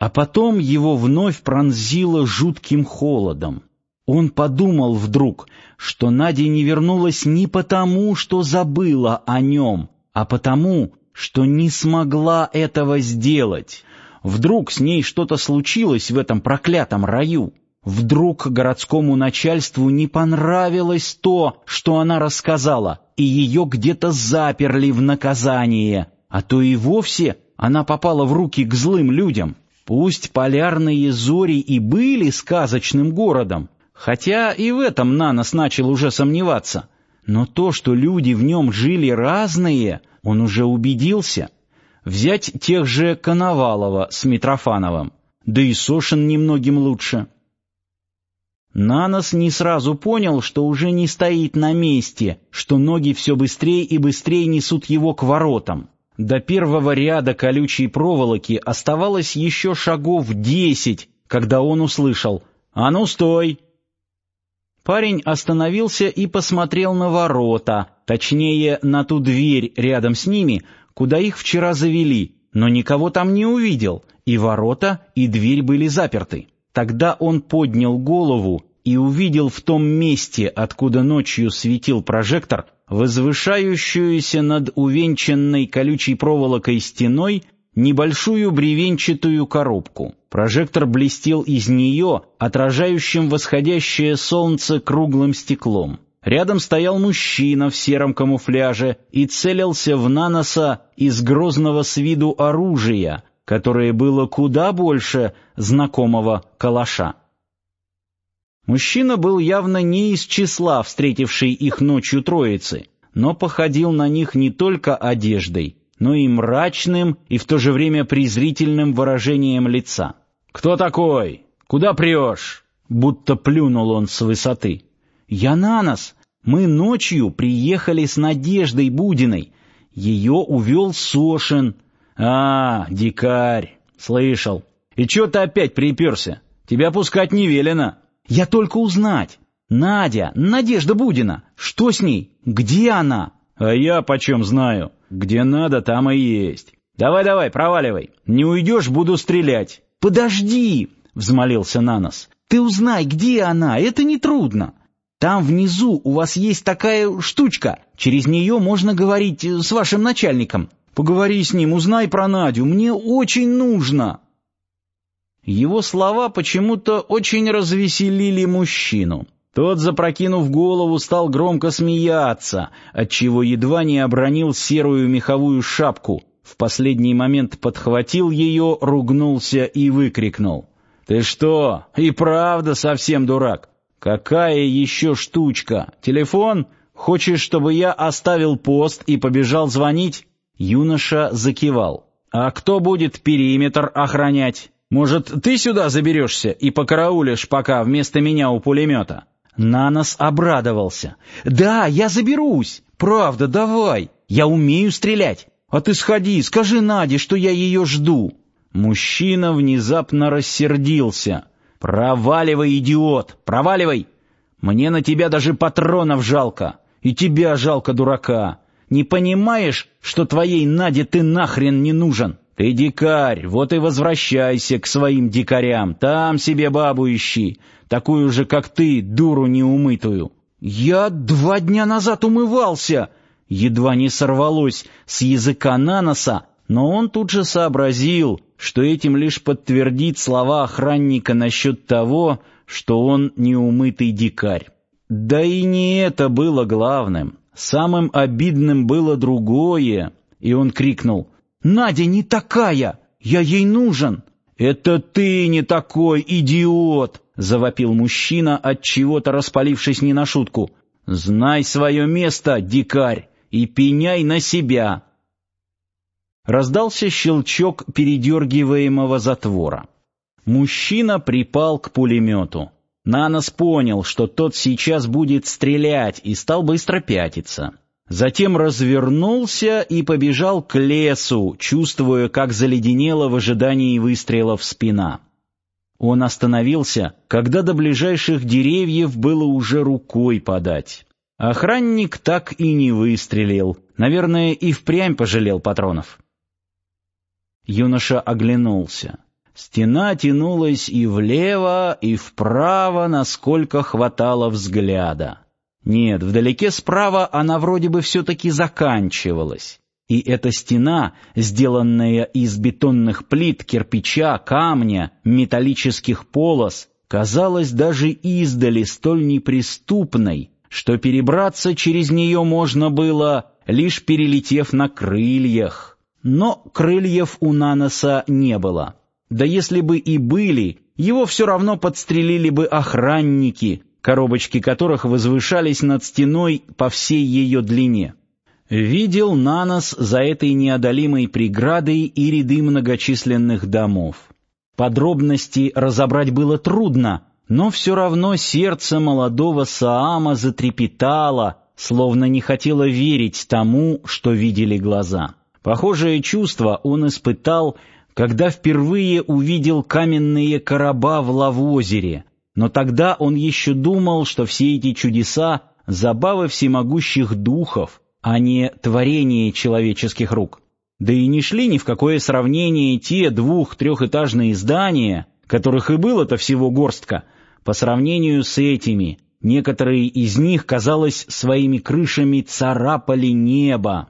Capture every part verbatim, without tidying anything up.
А потом его вновь пронзило жутким холодом. Он подумал вдруг, что Надя не вернулась не потому, что забыла о нем, а потому, что не смогла этого сделать. Вдруг с ней что-то случилось в этом проклятом раю. Вдруг городскому начальству не понравилось то, что она рассказала, и ее где-то заперли в наказание, а то и вовсе она попала в руки к злым людям. Пусть полярные зори и были сказочным городом, хотя и в этом Нанос начал уже сомневаться, но то, что люди в нем жили разные, он уже убедился. Взять тех же Коновалова с Митрофановым, да и Сошин немногим лучше. Нанос не сразу понял, что уже не стоит на месте, что ноги все быстрее и быстрее несут его к воротам. До первого ряда колючей проволоки оставалось еще шагов десять, когда он услышал: «А ну, стой!» Парень остановился и посмотрел на ворота, точнее, на ту дверь рядом с ними, куда их вчера завели, но никого там не увидел, и ворота, и дверь были заперты. Тогда он поднял голову и увидел в том месте, откуда ночью светил прожектор, возвышающуюся над увенчанной колючей проволокой стеной небольшую бревенчатую коробку. Прожектор блестел из нее, отражающим восходящее солнце круглым стеклом. Рядом стоял мужчина в сером камуфляже и целился в Наноса из грозного с виду оружия, которое было куда больше знакомого калаша. Мужчина был явно не из числа встретившей их ночью троицы, но походил на них не только одеждой, но и мрачным и в то же время презрительным выражением лица. «Кто такой? Куда прешь?» Будто плюнул он с высоты. «Я Нанос. Мы ночью приехали с Надеждой Будиной. Ее увел Сошин». «А, дикарь, слышал. И чё ты опять приперся? Тебя пускать не велено». «Я только узнать. Надя, Надежда Будина. Что с ней? Где она?» «А я почем знаю? Где надо, там и есть. Давай-давай, проваливай. Не уйдешь, буду стрелять». «Подожди!» — взмолился Нанос. «Ты узнай, где она, это нетрудно. Там внизу у вас есть такая штучка. Через нее можно говорить с вашим начальником. Поговори с ним, узнай про Надю, мне очень нужно». Его слова почему-то очень развеселили мужчину. Тот, запрокинув голову, стал громко смеяться, отчего едва не обронил серую меховую шапку. В последний момент подхватил ее, ругнулся и выкрикнул: «Ты что, и правда совсем дурак? Какая еще штучка? Телефон? Хочешь, чтобы я оставил пост и побежал звонить?» Юноша закивал. «А кто будет периметр охранять? Может, ты сюда заберешься и покараулишь пока вместо меня у пулемета?» Нанос обрадовался. «Да, я заберусь. Правда, давай. Я умею стрелять. А ты сходи, скажи Наде, что я ее жду». Мужчина внезапно рассердился. «Проваливай, идиот, проваливай! Мне на тебя даже патронов жалко. И тебя жалко, дурака. Не понимаешь, что твоей Наде ты нахрен не нужен? Ты дикарь, вот и возвращайся к своим дикарям. Там себе бабу ищи, такую же, как ты, дуру неумытую». «Я два дня назад умывался!» Едва не сорвалось с языка Наноса, но он тут же сообразил, что этим лишь подтвердит слова охранника насчет того, что он неумытый дикарь. Да и не это было главным. Самым обидным было другое, и он крикнул: «Надя не такая! Я ей нужен!» «Это ты не такой, идиот!» — завопил мужчина, отчего-то распалившись не на шутку. «Знай свое место, дикарь, и пеняй на себя!» Раздался щелчок передергиваемого затвора. Мужчина припал к пулемету. Нанос понял, что тот сейчас будет стрелять, и стал быстро пятиться. Затем развернулся и побежал к лесу, чувствуя, как заледенела в ожидании выстрелов спина. Он остановился, когда до ближайших деревьев было уже рукой подать. Охранник так и не выстрелил. Наверное, и впрямь пожалел патронов. Юноша оглянулся. Стена тянулась и влево, и вправо, насколько хватало взгляда. Нет, вдалеке справа она вроде бы все-таки заканчивалась. И эта стена, сделанная из бетонных плит, кирпича, камня, металлических полос, казалась даже издали столь неприступной, что перебраться через нее можно было, лишь перелетев на крыльях. Но крыльев у Наноса не было. Да если бы и были, его все равно подстрелили бы охранники, коробочки которых возвышались над стеной по всей ее длине. Видел Нанос за этой неодолимой преградой и ряды многочисленных домов. Подробности разобрать было трудно, но все равно сердце молодого Саама затрепетало, словно не хотело верить тому, что видели глаза. Похожее чувство он испытал, когда впервые увидел каменные короба в Лавозере, но тогда он еще думал, что все эти чудеса — забавы всемогущих духов, а не творение человеческих рук. Да и не шли ни в какое сравнение те двух-трехэтажные здания, которых и было-то всего горстка, по сравнению с этими. Некоторые из них, казалось, своими крышами царапали небо.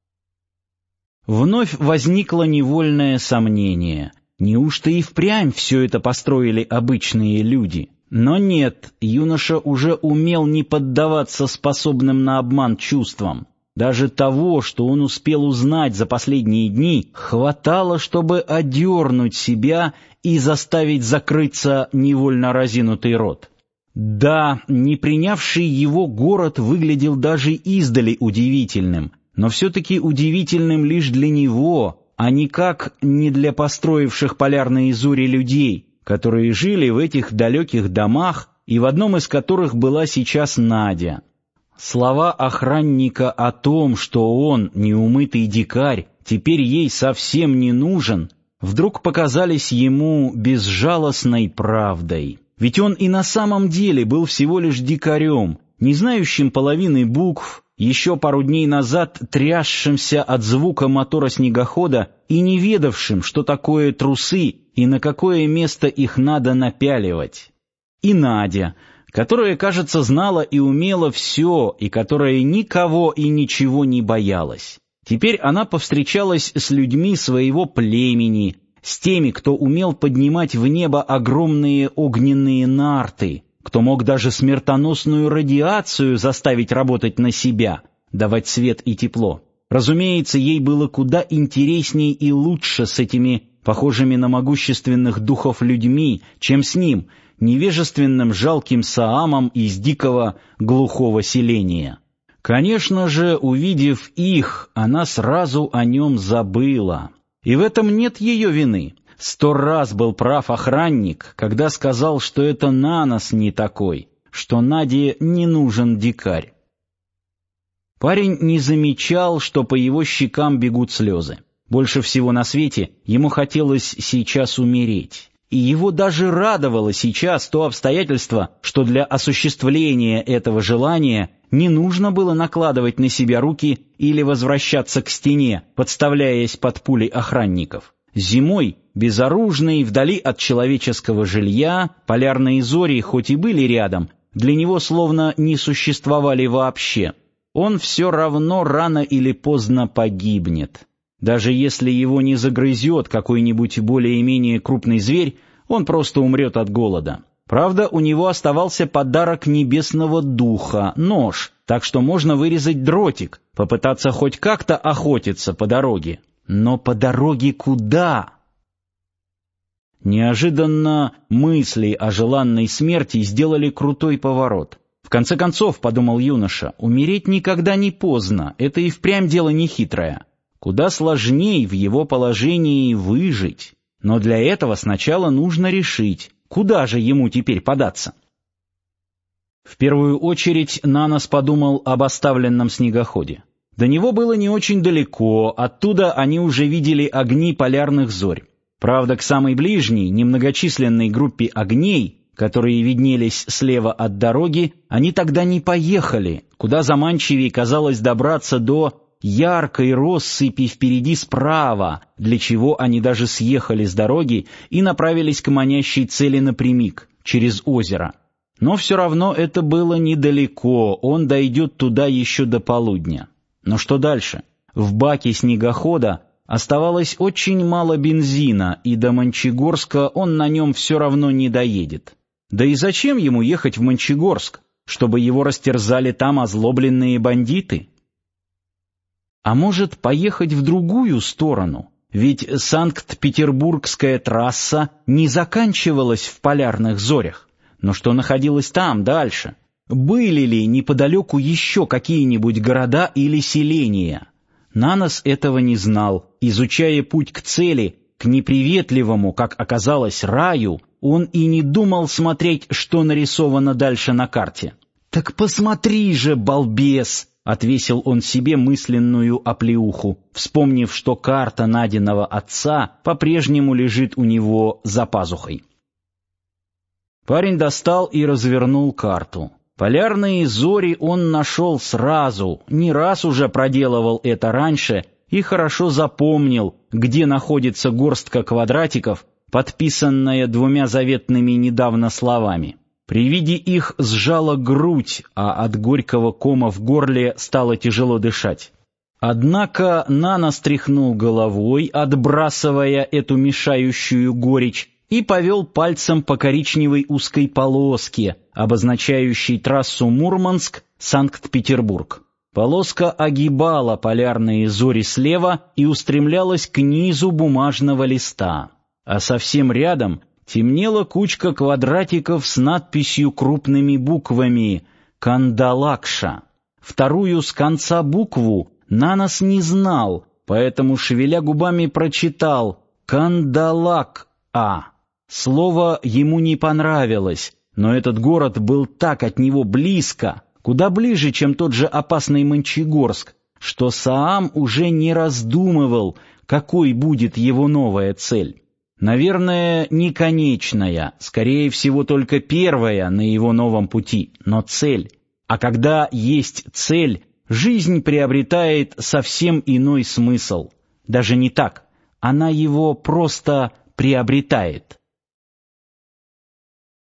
Вновь возникло невольное сомнение. Неужто и впрямь все это построили обычные люди? Но нет, юноша уже умел не поддаваться способным на обман чувствам. Даже того, что он успел узнать за последние дни, хватало, чтобы одернуть себя и заставить закрыться невольно разинутый рот. Да, не принявший его город выглядел даже издали удивительным, но все-таки удивительным лишь для него, а никак не для построивших полярные зори людей, которые жили в этих далеких домах и в одном из которых была сейчас Надя. Слова охранника о том, что он, неумытый дикарь, теперь ей совсем не нужен, вдруг показались ему безжалостной правдой. Ведь он и на самом деле был всего лишь дикарем, не знающим половины букв, еще пару дней назад трясшимся от звука мотора снегохода и не ведавшим, что такое трусы и на какое место их надо напяливать. И Надя, которая, кажется, знала и умела все, и которая никого и ничего не боялась. Теперь она повстречалась с людьми своего племени, с теми, кто умел поднимать в небо огромные огненные нарты, кто мог даже смертоносную радиацию заставить работать на себя, давать свет и тепло. Разумеется, ей было куда интересней и лучше с этими похожими на могущественных духов людьми, чем с ним, невежественным жалким Саамом из дикого глухого селения. Конечно же, увидев их, она сразу о нем забыла. И в этом нет ее вины. Сто раз был прав охранник, когда сказал, что это Нанос не такой, что Наде не нужен дикарь. Парень не замечал, что по его щекам бегут слезы. Больше всего на свете ему хотелось сейчас умереть. И его даже радовало сейчас то обстоятельство, что для осуществления этого желания не нужно было накладывать на себя руки или возвращаться к стене, подставляясь под пули охранников. Зимой, безоружный, вдали от человеческого жилья, полярные зори, хоть и были рядом, для него словно не существовали вообще. Он все равно рано или поздно погибнет. Даже если его не загрызет какой-нибудь более-менее крупный зверь, он просто умрет от голода. Правда, у него оставался подарок небесного духа — нож, так что можно вырезать дротик, попытаться хоть как-то охотиться по дороге. Но по дороге куда? Неожиданно мысли о желанной смерти сделали крутой поворот. В конце концов, подумал юноша, умереть никогда не поздно, это и впрямь дело нехитрое. Куда сложней в его положении выжить. Но для этого сначала нужно решить, куда же ему теперь податься. В первую очередь Нанос подумал об оставленном снегоходе. До него было не очень далеко, оттуда они уже видели огни полярных зорь. Правда, к самой ближней, немногочисленной группе огней, которые виднелись слева от дороги, они тогда не поехали, куда заманчивее казалось добраться до яркой россыпи впереди справа, для чего они даже съехали с дороги и направились к манящей цели напрямик, через озеро. Но все равно это было недалеко, он дойдет туда еще до полудня. Но что дальше? В баке снегохода оставалось очень мало бензина, и до Мончегорска он на нем все равно не доедет. Да и зачем ему ехать в Мончегорск, чтобы его растерзали там озлобленные бандиты? А может, поехать в другую сторону? Ведь Санкт-Петербургская трасса не заканчивалась в полярных зорях. Но что находилось там, дальше? Были ли неподалеку еще какие-нибудь города или селения? Нанос этого не знал. Изучая путь к цели, к неприветливому, как оказалось, раю, он и не думал смотреть, что нарисовано дальше на карте. «Так посмотри же, балбес!» — отвесил он себе мысленную оплеуху, вспомнив, что карта Надиного отца по-прежнему лежит у него за пазухой. Парень достал и развернул карту. Полярные зори он нашел сразу, не раз уже проделывал это раньше и хорошо запомнил, где находится горстка квадратиков, подписанная двумя заветными недавно словами. При виде их сжала грудь, а от горького кома в горле стало тяжело дышать. Однако Нано стряхнул головой, отбрасывая эту мешающую горечь, и повел пальцем по коричневой узкой полоске, обозначающей трассу Мурманск-Санкт-Петербург. Полоска огибала полярные зори слева и устремлялась к низу бумажного листа, а совсем рядом темнела кучка квадратиков с надписью крупными буквами «Кандалакша». Вторую с конца букву Нанос не знал, поэтому, шевеля губами, прочитал «Кандалак-а». Слово ему не понравилось, но этот город был так от него близко, куда ближе, чем тот же опасный Мончегорск, что Саам уже не раздумывал, какой будет его новая цель. Наверное, не конечная, скорее всего, только первая на его новом пути, но цель. А когда есть цель, жизнь приобретает совсем иной смысл. Даже не так, она его просто приобретает.